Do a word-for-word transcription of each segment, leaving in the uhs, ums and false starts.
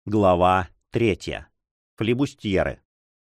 Глава третья. Флибустьеры.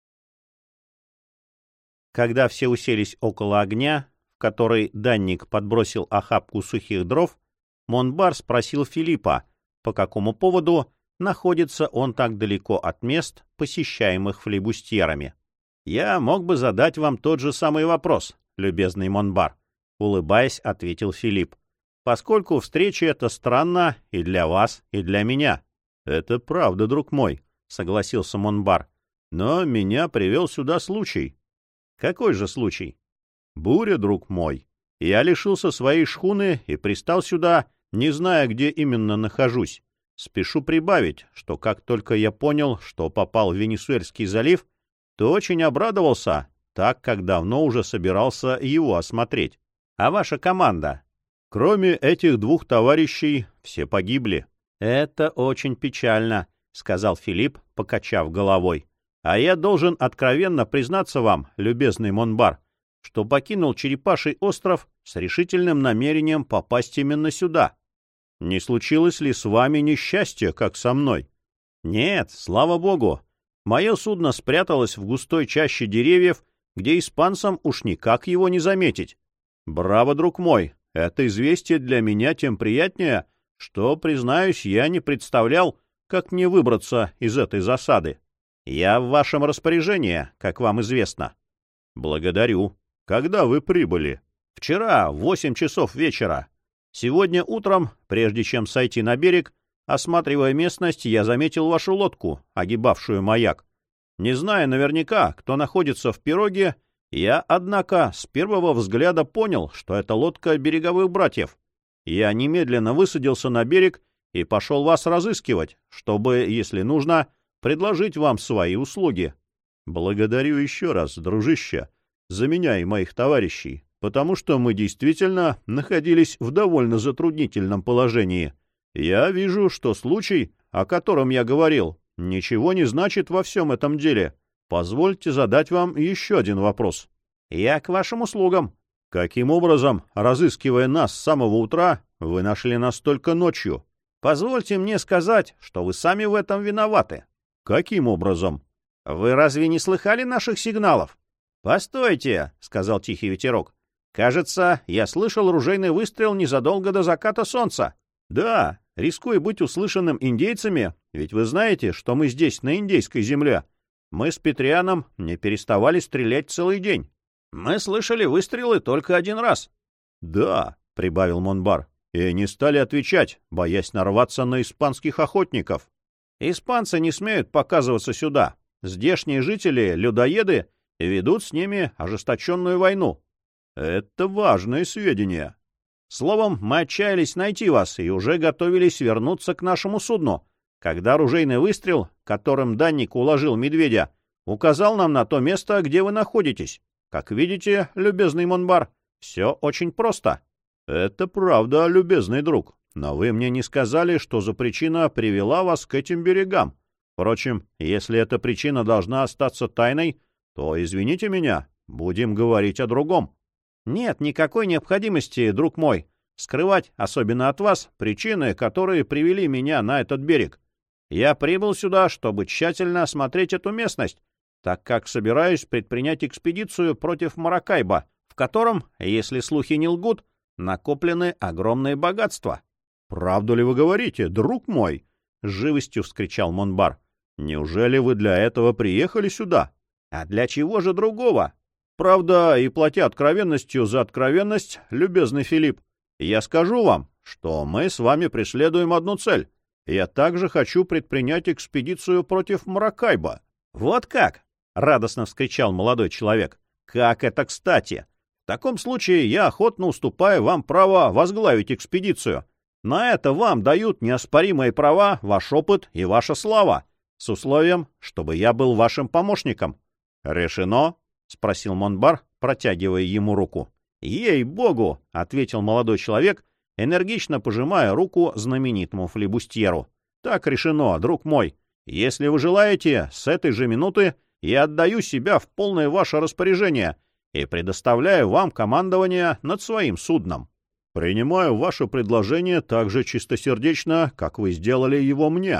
Когда все уселись около огня, в который данник подбросил охапку сухих дров, Монбар спросил Филиппа, по какому поводу находится он так далеко от мест, посещаемых флибустьерами. «Я мог бы задать вам тот же самый вопрос, любезный Монбар», — улыбаясь, ответил Филипп, «поскольку встреча эта странна и для вас, и для меня». «Это правда, друг мой», — согласился Монбар. «Но меня привел сюда случай». «Какой же случай?» «Буря, друг мой. Я лишился своей шхуны и пристал сюда, не зная, где именно нахожусь. Спешу прибавить, что как только я понял, что попал в Венесуэльский залив, то очень обрадовался, так как давно уже собирался его осмотреть. А ваша команда?» «Кроме этих двух товарищей, все погибли». «Это очень печально», — сказал Филипп, покачав головой. «А я должен откровенно признаться вам, любезный Монбар, что покинул Черепаший остров с решительным намерением попасть именно сюда. Не случилось ли с вами несчастье, как со мной?» «Нет, слава богу. Мое судно спряталось в густой чаще деревьев, где испанцам уж никак его не заметить». «Браво, друг мой, это известие для меня тем приятнее, что, признаюсь, я не представлял, как мне выбраться из этой засады. Я в вашем распоряжении, как вам известно». «Благодарю. Когда вы прибыли?» «Вчера, в восемь часов вечера. Сегодня утром, прежде чем сойти на берег, осматривая местность, я заметил вашу лодку, огибавшую маяк. Не зная наверняка, кто находится в пироге, я, однако, с первого взгляда понял, что это лодка береговых братьев. Я немедленно высадился на берег и пошел вас разыскивать, чтобы, если нужно, предложить вам свои услуги». «Благодарю еще раз, дружище, за меня и моих товарищей, потому что мы действительно находились в довольно затруднительном положении. Я вижу, что случай, о котором я говорил, ничего не значит во всем этом деле. Позвольте задать вам еще один вопрос». «Я к вашим услугам». «Каким образом, разыскивая нас с самого утра, вы нашли нас только ночью?» «Позвольте мне сказать, что вы сами в этом виноваты». «Каким образом?» «Вы разве не слыхали наших сигналов?» «Постойте», — сказал тихий ветерок. «Кажется, я слышал ружейный выстрел незадолго до заката солнца». «Да, рискуя быть услышанным индейцами, ведь вы знаете, что мы здесь, на индейской земле, мы с Петрианом не переставали стрелять целый день». «Мы слышали выстрелы только один раз». «Да», — прибавил Монбар, — «и не стали отвечать, боясь нарваться на испанских охотников». «Испанцы не смеют показываться сюда. Здешние жители, людоеды, ведут с ними ожесточенную войну». «Это важное сведения». «Словом, мы отчаялись найти вас и уже готовились вернуться к нашему судну, когда оружейный выстрел, которым данник уложил медведя, указал нам на то место, где вы находитесь. Как видите, любезный Монбар, все очень просто». «Это правда, любезный друг, но вы мне не сказали, что за причина привела вас к этим берегам. Впрочем, если эта причина должна остаться тайной, то, извините меня, будем говорить о другом». «Нет никакой необходимости, друг мой, скрывать, особенно от вас, причины, которые привели меня на этот берег. Я прибыл сюда, чтобы тщательно осмотреть эту местность, так как собираюсь предпринять экспедицию против Маракайбо, в котором, если слухи не лгут, накоплены огромные богатства». «Правду ли вы говорите, друг мой?» — с живостью вскричал Монбар. «Неужели вы для этого приехали сюда?» «А для чего же другого?» «Правда, и платя откровенностью за откровенность, любезный Филипп, я скажу вам, что мы с вами преследуем одну цель. Я также хочу предпринять экспедицию против Маракайбо». «Вот как?» — радостно вскричал молодой человек. «Как это кстати! В таком случае я охотно уступаю вам право возглавить экспедицию. На это вам дают неоспоримые права, ваш опыт и ваша слава, с условием, чтобы я был вашим помощником». «Решено?» — спросил Монбар, протягивая ему руку. «Ей-богу!» — ответил молодой человек, энергично пожимая руку знаменитому флибустьеру. «Так решено, друг мой. Если вы желаете, с этой же минуты я отдаю себя в полное ваше распоряжение и предоставляю вам командование над своим судном». «Принимаю ваше предложение так же чистосердечно, как вы сделали его мне.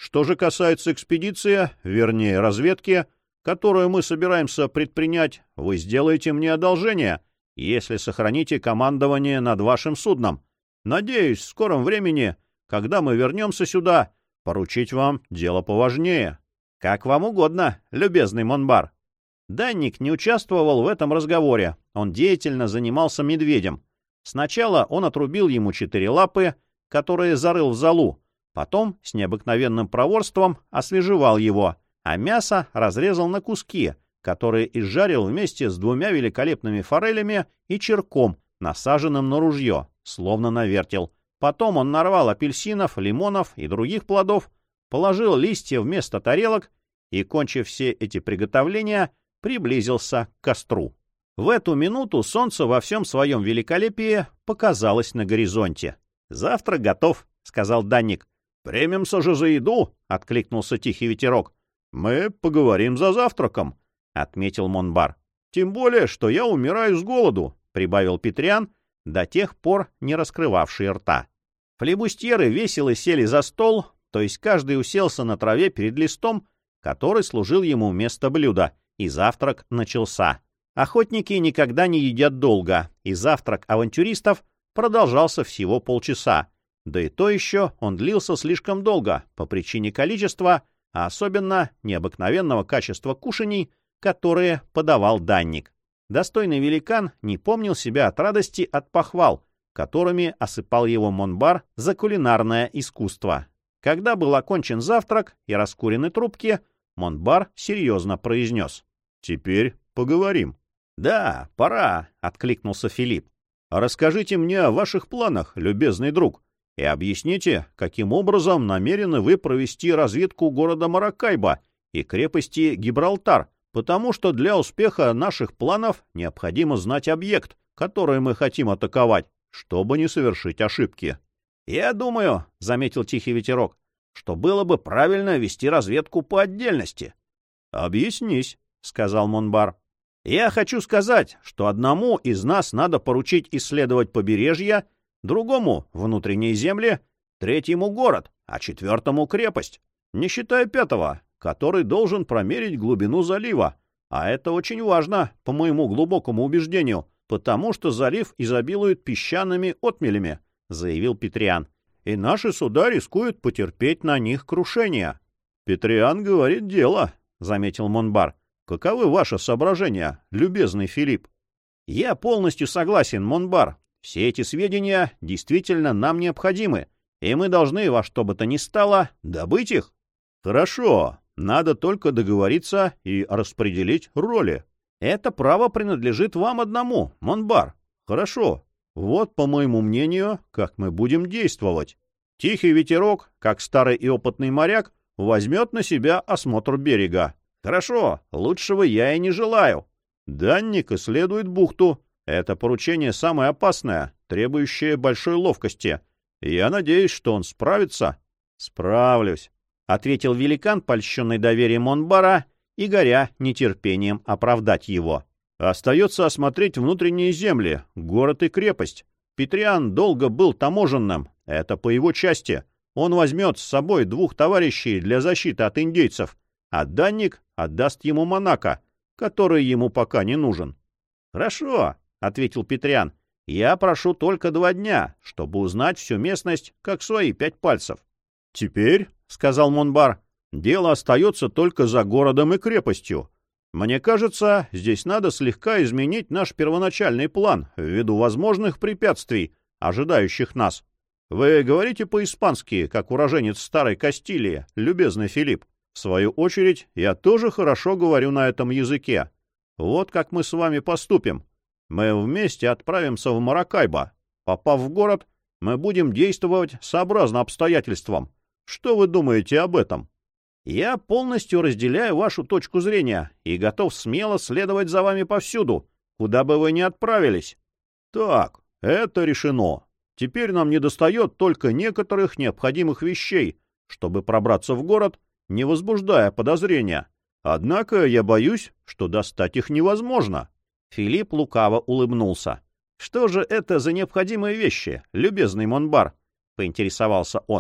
Что же касается экспедиции, вернее разведки, которую мы собираемся предпринять, вы сделаете мне одолжение, если сохраните командование над вашим судном. Надеюсь, в скором времени, когда мы вернемся сюда, поручить вам дело поважнее. Как вам угодно, любезный Монбар. Данник не участвовал в этом разговоре, он деятельно занимался медведем. Сначала он отрубил ему четыре лапы, которые зарыл в золу, потом с необыкновенным проворством освежевал его, а мясо разрезал на куски, которые изжарил вместе с двумя великолепными форелями и черком, насаженным на ружье, словно на вертел. Потом он нарвал апельсинов, лимонов и других плодов, положил листья вместо тарелок и, кончив все эти приготовления, приблизился к костру. В эту минуту солнце во всем своем великолепии показалось на горизонте. «Завтрак готов», — сказал Данник. «Примемся же за еду», — откликнулся тихий ветерок. «Мы поговорим за завтраком», — отметил Монбар. «Тем более, что я умираю с голоду», — прибавил Петриан, до тех пор не раскрывавший рта. Флебустьеры весело сели за стол, то есть каждый уселся на траве перед листом, который служил ему вместо блюда, и завтрак начался. Охотники никогда не едят долго, и завтрак авантюристов продолжался всего полчаса. Да и то еще он длился слишком долго по причине количества, а особенно необыкновенного качества кушаний, которые подавал Данник. Достойный великан не помнил себя от радости от похвал, которыми осыпал его Монбар за кулинарное искусство. Когда был окончен завтрак и раскурены трубки, Монбар серьезно произнес: «Теперь поговорим». «Да, пора», — откликнулся Филипп. «Расскажите мне о ваших планах, любезный друг, и объясните, каким образом намерены вы провести разведку города Маракайбо и крепости Гибралтар, потому что для успеха наших планов необходимо знать объект, который мы хотим атаковать, чтобы не совершить ошибки». «Я думаю», — заметил тихий ветерок, — «что было бы правильно вести разведку по отдельности». «Объяснись», — сказал Монбар. «Я хочу сказать, что одному из нас надо поручить исследовать побережье, другому — внутренние земли, третьему — город, а четвертому — крепость, не считая пятого, который должен промерить глубину залива. А это очень важно, по моему глубокому убеждению, потому что залив изобилует песчаными отмелями», — заявил Петриан. «И наши суда рискуют потерпеть на них крушение». «Петриан говорит дело», — заметил Монбар. «Каковы ваши соображения, любезный Филипп?» «Я полностью согласен, Монбар. Все эти сведения действительно нам необходимы, и мы должны во что бы то ни стало добыть их». «Хорошо. Надо только договориться и распределить роли». «Это право принадлежит вам одному, Монбар». «Хорошо. Вот, по моему мнению, как мы будем действовать. Тихий ветерок, как старый и опытный моряк, возьмет на себя осмотр берега». «Хорошо, лучшего я и не желаю». «Данник исследует бухту. Это поручение самое опасное, требующее большой ловкости. Я надеюсь, что он справится». «Справлюсь», — ответил великан, польщенный доверием Монбара и горя нетерпением оправдать его. «Остается осмотреть внутренние земли, город и крепость. Петриан долго был таможенным, это по его части. Он возьмет с собой двух товарищей для защиты от индейцев, а Данник отдаст ему Монако, который ему пока не нужен». «Хорошо», — ответил Петриан, — «я прошу только два дня, чтобы узнать всю местность, как свои пять пальцев». «Теперь», — сказал Монбар, — «дело остается только за городом и крепостью. Мне кажется, здесь надо слегка изменить наш первоначальный план ввиду возможных препятствий, ожидающих нас. Вы говорите по-испански, как уроженец Старой Кастилии, любезный Филипп. В свою очередь, я тоже хорошо говорю на этом языке. Вот как мы с вами поступим. Мы вместе отправимся в Маракайбо. Попав в город, мы будем действовать сообразно обстоятельствам. Что вы думаете об этом?» «Я полностью разделяю вашу точку зрения и готов смело следовать за вами повсюду, куда бы вы ни отправились». «Так, это решено. Теперь нам недостает только некоторых необходимых вещей, чтобы пробраться в город, не возбуждая подозрения. Однако я боюсь, что достать их невозможно». Филипп лукаво улыбнулся. «Что же это за необходимые вещи, любезный Монбар?» — поинтересовался он.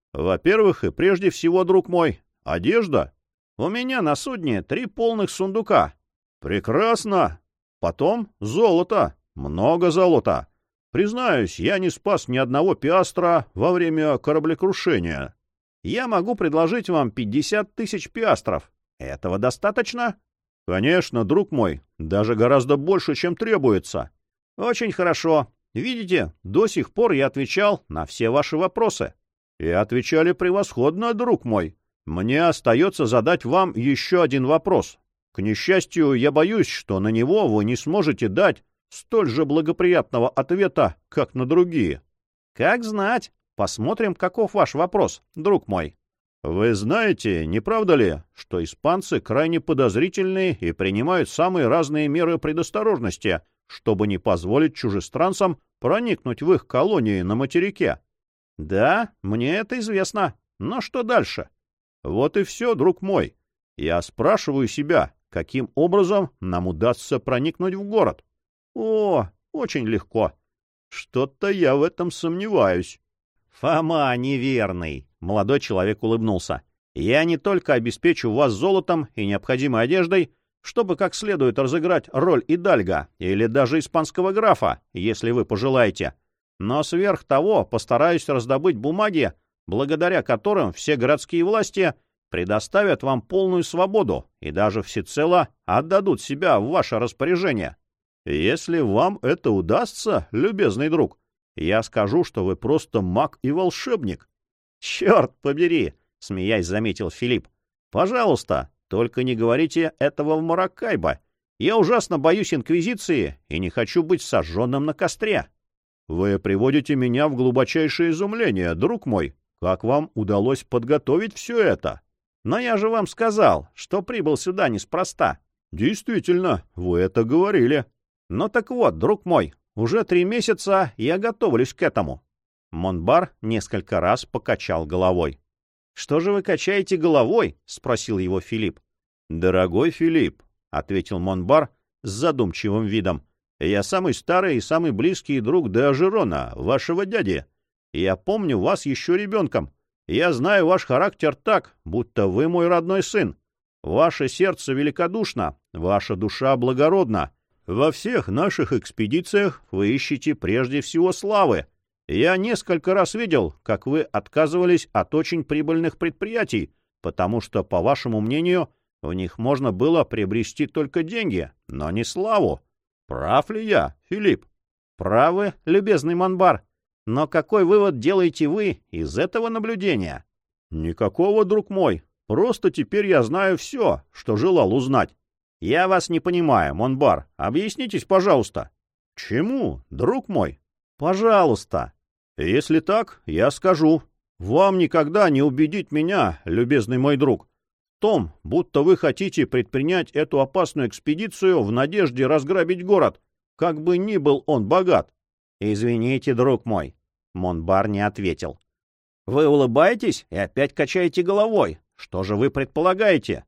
Во-первых, и прежде всего, друг мой, одежда. У меня на судне три полных сундука. Прекрасно. Потом золото. Много золота. Признаюсь, я не спас ни одного пиастра во время кораблекрушения. Я могу предложить вам пятьдесят тысяч пиастров. Этого достаточно? Конечно, друг мой, даже гораздо больше, чем требуется. Очень хорошо. Видите, до сих пор я отвечал на все ваши вопросы. И отвечали превосходно, друг мой. Мне остается задать вам еще один вопрос. К несчастью, я боюсь, что на него вы не сможете дать столь же благоприятного ответа, как на другие. Как знать. Посмотрим, каков ваш вопрос, друг мой. Вы знаете, не правда ли, что испанцы крайне подозрительны и принимают самые разные меры предосторожности, чтобы не позволить чужестранцам проникнуть в их колонии на материке? Да, мне это известно. Но что дальше? Вот и все, друг мой. Я спрашиваю себя, каким образом нам удастся проникнуть в город? О, очень легко. Что-то я в этом сомневаюсь. Фома неверный. Молодой человек улыбнулся. Я не только обеспечу вас золотом и необходимой одеждой, чтобы как следует разыграть роль идальга или даже испанского графа, если вы пожелаете, но сверх того постараюсь раздобыть бумаги, благодаря которым все городские власти предоставят вам полную свободу и даже всецело отдадут себя в ваше распоряжение. Если вам это удастся, любезный друг, я скажу, что вы просто маг и волшебник. — Черт побери! — смеясь заметил Филипп. — Пожалуйста, только не говорите этого в Маракайбо. Я ужасно боюсь инквизиции и не хочу быть сожженным на костре. — Вы приводите меня в глубочайшее изумление, друг мой. Как вам удалось подготовить все это? — Но я же вам сказал, что прибыл сюда неспроста. — Действительно, вы это говорили. — Ну так вот, друг мой, уже три месяца я готовлюсь к этому. Монбар несколько раз покачал головой. — Что же вы качаете головой? — спросил его Филипп. — Дорогой Филипп, — ответил Монбар с задумчивым видом, — я самый старый и самый близкий друг де Ажерона, вашего дяди. Я помню вас еще ребенком. Я знаю ваш характер так, будто вы мой родной сын. Ваше сердце великодушно, ваша душа благородна. Во всех наших экспедициях вы ищете прежде всего славы. Я несколько раз видел, как вы отказывались от очень прибыльных предприятий, потому что, по вашему мнению, в них можно было приобрести только деньги, но не славу. Прав ли я, Филипп? Правы, любезный Монбар. Но какой вывод делаете вы из этого наблюдения? Никакого, друг мой. Просто теперь я знаю все, что желал узнать. Я вас не понимаю, Монбар. Объяснитесь, пожалуйста. Чему, друг мой? Пожалуйста. Если так, я скажу. Вам никогда не убедить меня, любезный мой друг, в том, будто вы хотите предпринять эту опасную экспедицию в надежде разграбить город, как бы ни был он богат. Извините, друг мой. Монбар не ответил. Вы улыбаетесь и опять качаете головой. Что же вы предполагаете?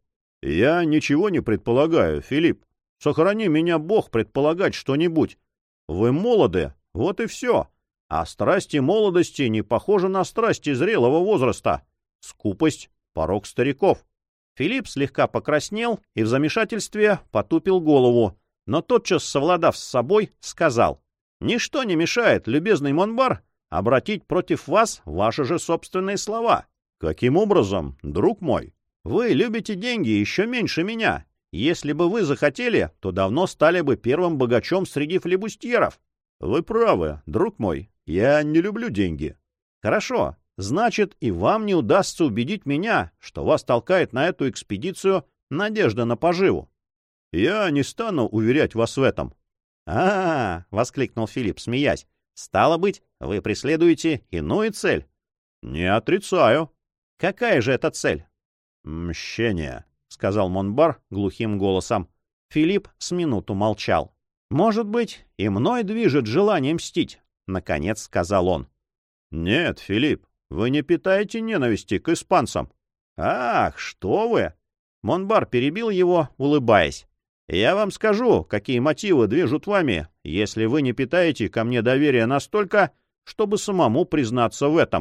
Я ничего не предполагаю, Филипп. Сохрани меня Бог предполагать что-нибудь. Вы молоды, вот и все. А страсти молодости не похожи на страсти зрелого возраста. Скупость — порок стариков. Филипп слегка покраснел и в замешательстве потупил голову, но тотчас, совладав с собой, сказал: «Ничто не мешает, любезный Монбар, обратить против вас ваши же собственные слова». «Каким образом, друг мой?» «Вы любите деньги еще меньше меня. Если бы вы захотели, то давно стали бы первым богачом среди флибустьеров». «Вы правы, друг мой. Я не люблю деньги». «Хорошо. Значит, и вам не удастся убедить меня, что вас толкает на эту экспедицию надежда на поживу». «Я не стану уверять вас в этом». «А-а-а!» — воскликнул Филипп, смеясь. «Стало быть, вы преследуете иную цель?» «Не отрицаю». «Какая же это цель?» «Мщение», — сказал Монбар глухим голосом. Филипп с минуту молчал. «Может быть, и мной движет желание мстить», — наконец сказал он. «Нет, Филипп, вы не питаете ненависти к испанцам». «Ах, что вы!» Монбар перебил его, улыбаясь. «Я вам скажу, какие мотивы движут вами, если вы не питаете ко мне доверия настолько, чтобы самому признаться в этом.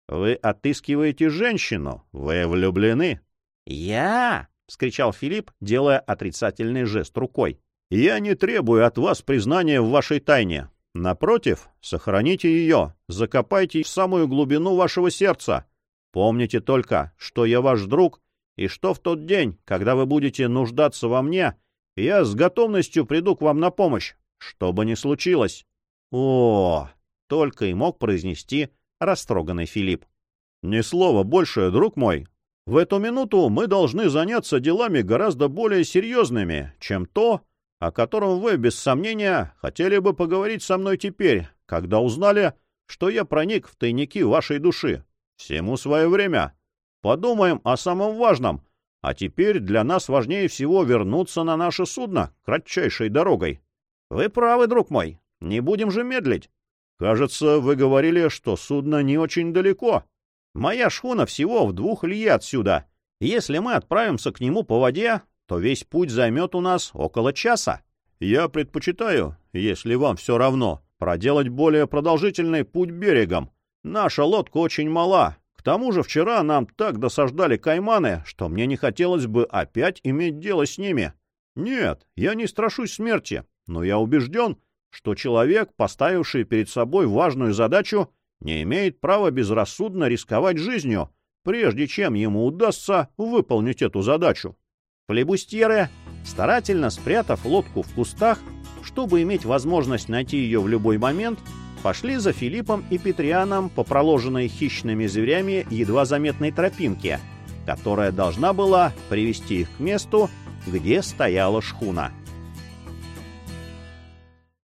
Вы отыскиваете женщину, вы влюблены. «Я?» — вскричал Филипп, делая отрицательный жест рукой. «Я не требую от вас признания в вашей тайне. Напротив, сохраните ее, закопайте в самую глубину вашего сердца. Помните только, что я ваш друг, и что в тот день, когда вы будете нуждаться во мне, я с готовностью приду к вам на помощь, что бы ни случилось». «О!» — только и мог произнести растроганный Филипп. «Ни слова больше, друг мой. В эту минуту мы должны заняться делами гораздо более серьезными, чем то, о котором вы, без сомнения, хотели бы поговорить со мной теперь, когда узнали, что я проник в тайники вашей души. Всему свое время. Подумаем о самом важном, а теперь для нас важнее всего вернуться на наше судно кратчайшей дорогой». «Вы правы, друг мой, не будем же медлить. Кажется, вы говорили, что судно не очень далеко. Моя шхуна всего в двух лье отсюда. Если мы отправимся к нему по воде, то весь путь займет у нас около часа. Я предпочитаю, если вам все равно, проделать более продолжительный путь берегом. Наша лодка очень мала. К тому же вчера нам так досаждали кайманы, что мне не хотелось бы опять иметь дело с ними. Нет, я не страшусь смерти, но я убежден, что человек, поставивший перед собой важную задачу, не имеет права безрассудно рисковать жизнью, прежде чем ему удастся выполнить эту задачу. Флебустьеры, старательно спрятав лодку в кустах, чтобы иметь возможность найти ее в любой момент, пошли за Филиппом и Петрианом по проложенной хищными зверями едва заметной тропинке, которая должна была привести их к месту, где стояла шхуна.